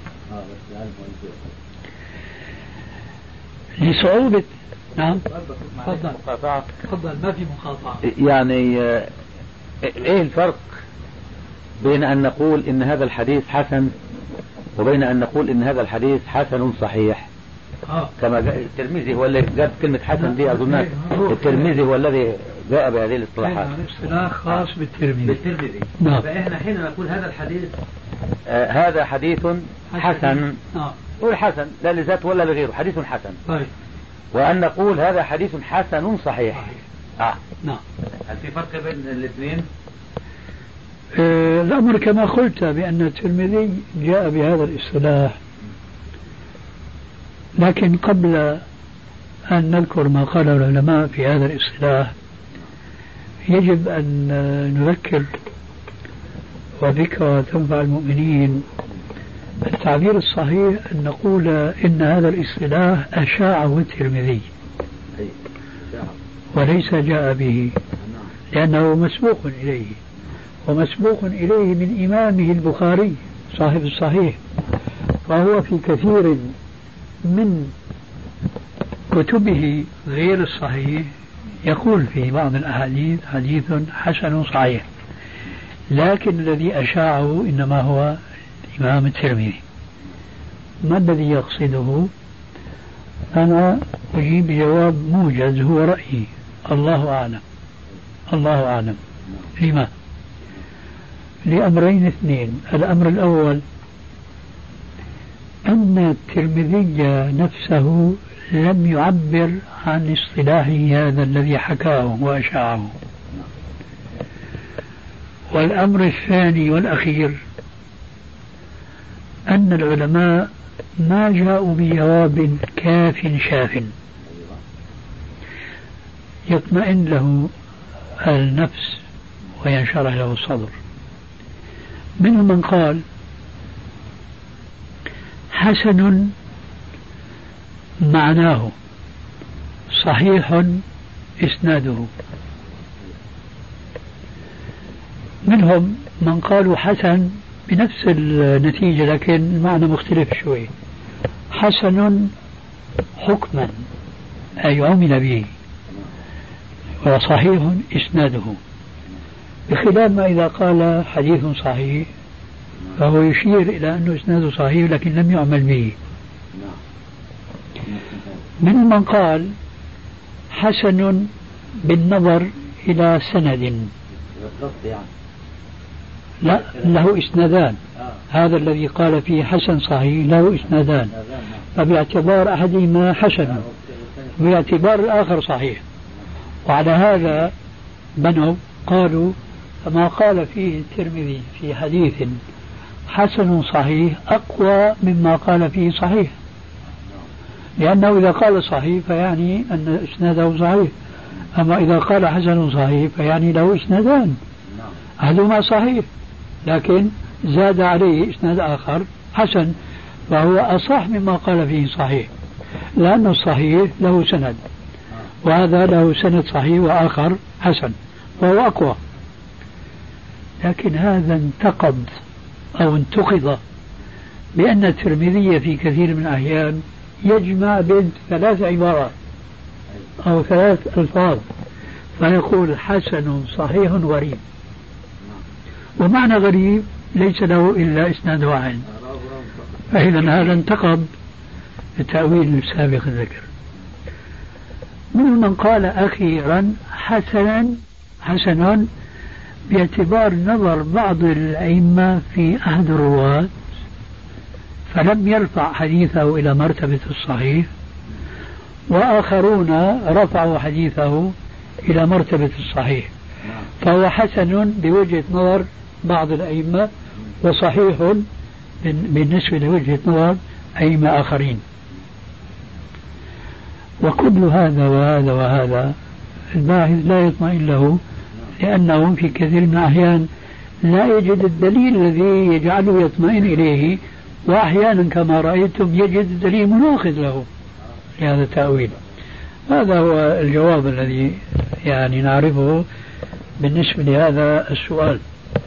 لصعوبة نعم تفضل ما في مقاطعة. يعني ايه الفرق بين ان نقول ان هذا الحديث حسن وبين ان نقول ان هذا الحديث حسن صحيح؟ كما الترمذي هو الذي جاب كلمة حسن دي، اظن الترمذي هو الذي جاء بهذه الاصطلاحات. اصطلاح خاص بالترمذي. نعم. فاحنا حين نقول هذا الحديث هذا حديث حسن نقول حسن لا لذات ولا لغيره، حديث حسن. طيب. وأن نقول هذا حديث حسن صحيح. نعم. هل في فرق بين الاثنين؟ الأمر كما قلت بأن الترمذي جاء بهذا الاصطلاح، لكن قبل أن نذكر ما قاله العلماء في هذا الاصطلاح يجب أن نذكر وذكرى تنفع المؤمنين. التعبير الصحيح أن نقول إن هذا الاصطلاح أشاعه الترمذي وليس جاء به، لأنه مسبوق إليه، ومسبوق إليه من إمامه البخاري صاحب الصحيح، فهو في كثير من كتبه غير الصحيح يقول في بعض الأحاديث حديث حسن صحيح، لكن الذي أشاعه إنما هو الإمام الترمذي. ما الذي يقصده؟ أنا أجيب بجواب موجز هو رأيي، الله أعلم. الله أعلم. لما؟ لأمرين اثنين. الأمر الأول أن الترمذي نفسه لم يعبر عن اصطلاحه هذا الذي حكاه وأشاعه. والأمر الثاني والأخير أن العلماء ما جاءوا بجواب كاف شاف يطمئن له النفس وينشرح له الصدر. منهم من قال حسن معناه صحيح إسناده. منهم من قالوا حسن بنفس النتيجة لكن المعنى مختلف شوي، حسن حكما أي عمل به، وصحيح إسناده، بخلاف ما إذا قال حديث صحيح فهو يشير إلى أنه إسناده صحيح لكن لم يعمل به. من من قال حسن بالنظر إلى سند، لا له إسنادان، هذا الذي قال فيه حسن صحيح له إسنادان، فباعتبار أحدهما حسن باعتبار الآخر صحيح، وعلى هذا بنوا قالوا فما قال فيه الترمذي في حديث حسن صحيح أقوى مما قال فيه صحيح، لأنه إذا قال صحيح فيعني أن إسناده صحيح، أما إذا قال حسن صحيح فيعني له إسنادان، أحدهما صحيح لكن زاد عليه إسناد آخر حسن، فهو أصح مما قال فيه صحيح، لأن الصحيح له سند وهذا له سند صحيح وآخر حسن وهو أقوى. لكن هذا انتقد أو انتقد بأن الترمذي في كثير من الأحيان يجمع بين 3 عبارات أو 3 ألفاظ، فيقول حسن صحيح غريب، ومعنى غريب ليس له إلا إسناد واحد، فإذا هذا انتقد التأويل السابق الذكر. من قال أخيرا حسن باعتبار نظر بعض الأئمة في أحد الرواة فلم يرفع حديثه إلى مرتبة الصحيح، وآخرون رفعوا حديثه إلى مرتبة الصحيح، فهو حسن بوجهة نظر بعض الأئمة وصحيح بالنسبة لوجهة نظر أئمة آخرين. وكل هذا وهذا وهذا الباحث لا يطمئن له، لأنه في كثير من الأحيان لا يجد الدليل الذي يجعله يطمئن إليه، وأحيانا كما رأيتم يجد الدليل مناقض له لهذا التأويل. هذا هو الجواب الذي يعني نعرفه بالنسبة لهذا السؤال.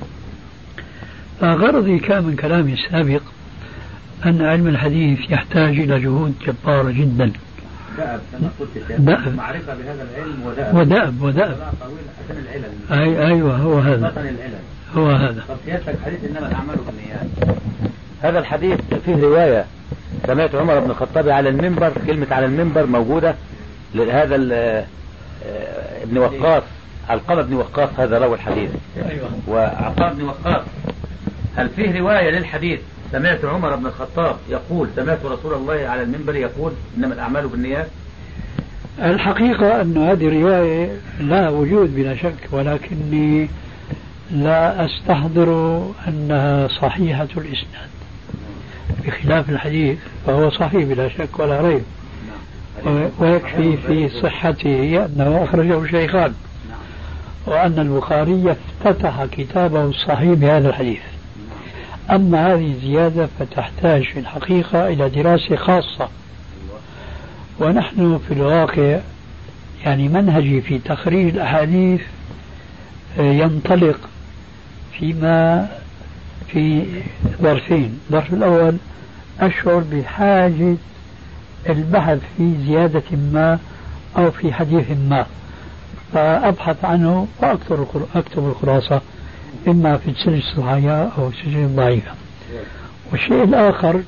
فغرضي كان من كلامي السابق أن علم الحديث يحتاج إلى جهود جبارة جدا، دأب معرفة بهذا العلم ودأب أيوة هو هذا طب سيادتك حديث إنما الأعمال بالنيات، هذا الحديث فيه رواية سمعت عمر بن الخطاب على المنبر، كلمة على المنبر موجودة لهذا ابن وقاص، علقمة بن وقاص هذا روى الحديث. أيوة. وعقاب بن وقاص هل فيه رواية للحديث سمعت عمر بن الخطاب يقول سمعت رسول الله على المنبر يقول إنما الأعمال بالنيات؟ الحقيقة أن هذه الرواية لا وجود بلا شك، ولكني لا أستحضر أنها صحيحة الإسناد، بخلاف الحديث فهو صحيح بلا شك ولا ريب، ويكفي في صحته أنه أخرجه الشيخان، وأن البخاري افتتح كتابه الصحيح بهذا الحديث. أما هذه الزيادة فتحتاج في الحقيقة إلى دراسة خاصة، ونحن في الواقع يعني منهجي في تخريج الأحاديث ينطلق فيما في ظرفين. الظرف الأول أشعر بحاجة البحث في زيادة ما أو في حديث ما، فأبحث عنه وأكتب الخلاصة إما في السلسلة الصحيحة أو السلسلة الضعيفة. والشيء الآخر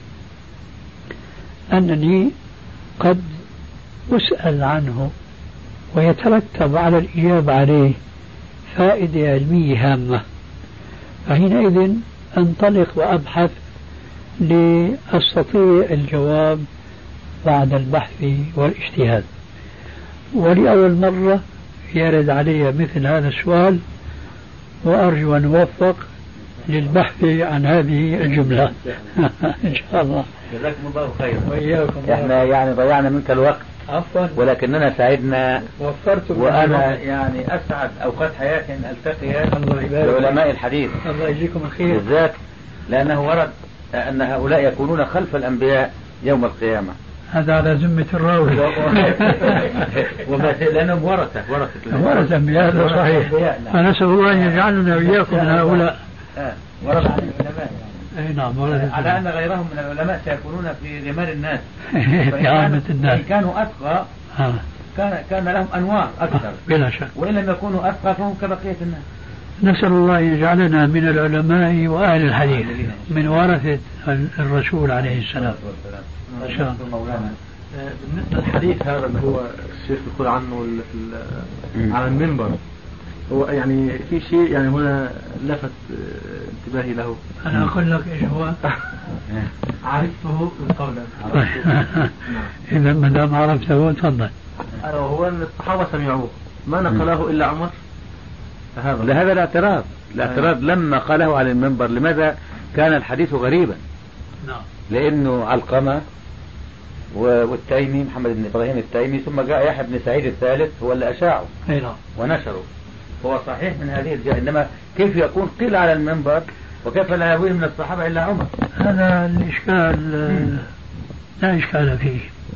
أنني قد أسأل عنه ويترتب على الإجابة عليه فائدة علمية هامة، فحينئذ أنطلق وأبحث لأستطيع الجواب بعد البحث والاجتهاد. ولأول مرة يرد علي مثل هذا السؤال، وأرجو أن أوفق للبحث عن هذه الجملة إن شاء الله. جزاكم الله خير. وإياكم. احنا يعني ضيعنا منك الوقت عفوا، ولكننا سعدنا، وفرت، وأنا يعني أسعد أوقات حياتي أن ألتقي بعلماء الحديث. الله يجزيكم الخير، بالذات لأنه ورد أن هؤلاء يكونون خلف الأنبياء يوم القيامة. هذا على ذمة الراوي. لأنهم ورثة أنبياء، هذا صحيح. فنسأل الله أن يجعلنا وإياكم من هؤلاء. ورثة عن العلماء. أي نعم. على أن غيرهم من العلماء سيكونون في غمار الناس. في عامة الناس. إن كانوا أتقى كان لهم أنوار أكثر. بلا شك. وإن لم يكونوا أتقى فهم كبقية الناس. نسأل الله أن يجعلنا من العلماء وأهل الحديث، من ورثة الرسول عليه السلام. إن شاء الله. بالنسبة للحديث هذا اللي هو الشيخ يقول عنه على المنبر، هو يعني في شيء يعني هنا لفت انتباهي له. أنا أقول لك إيش هو. عرفته قولا. إذا ما دام عرفته تفضل. هو أن الصحابة سمعوه ما نقله إلا عمر. لهذا الاعتراض لما قاله على المنبر. لماذا كان الحديث غريبا؟ نعم. لأنه علقمة والتيمي محمد بن إبراهيم التيمي، ثم جاء يحيى بن سعيد الثالث هو اللي أشاعه ونشره. هو صحيح من هذه الجهة، إنما كيف يكون قيل على المنبر وكيف لا يرويه من الصحابة إلا عمر؟ هذا الإشكال لا إشكال فيه،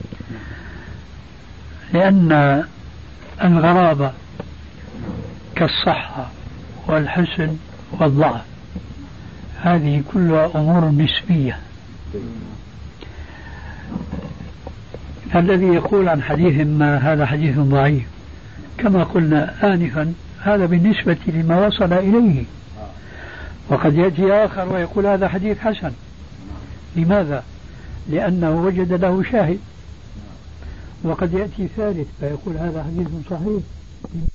لأن الغرابة كالصحة والحسن والضعف هذه كلها أمور نسبية. الذي يقول عن حديث ما هذا حديث ضعيف كما قلنا آنفا هذا بالنسبة لما وصل إليه، وقد يأتي آخر ويقول هذا حديث حسن. لماذا؟ لأنه وجد له شاهد. وقد يأتي ثالث فيقول هذا حديث صحيح.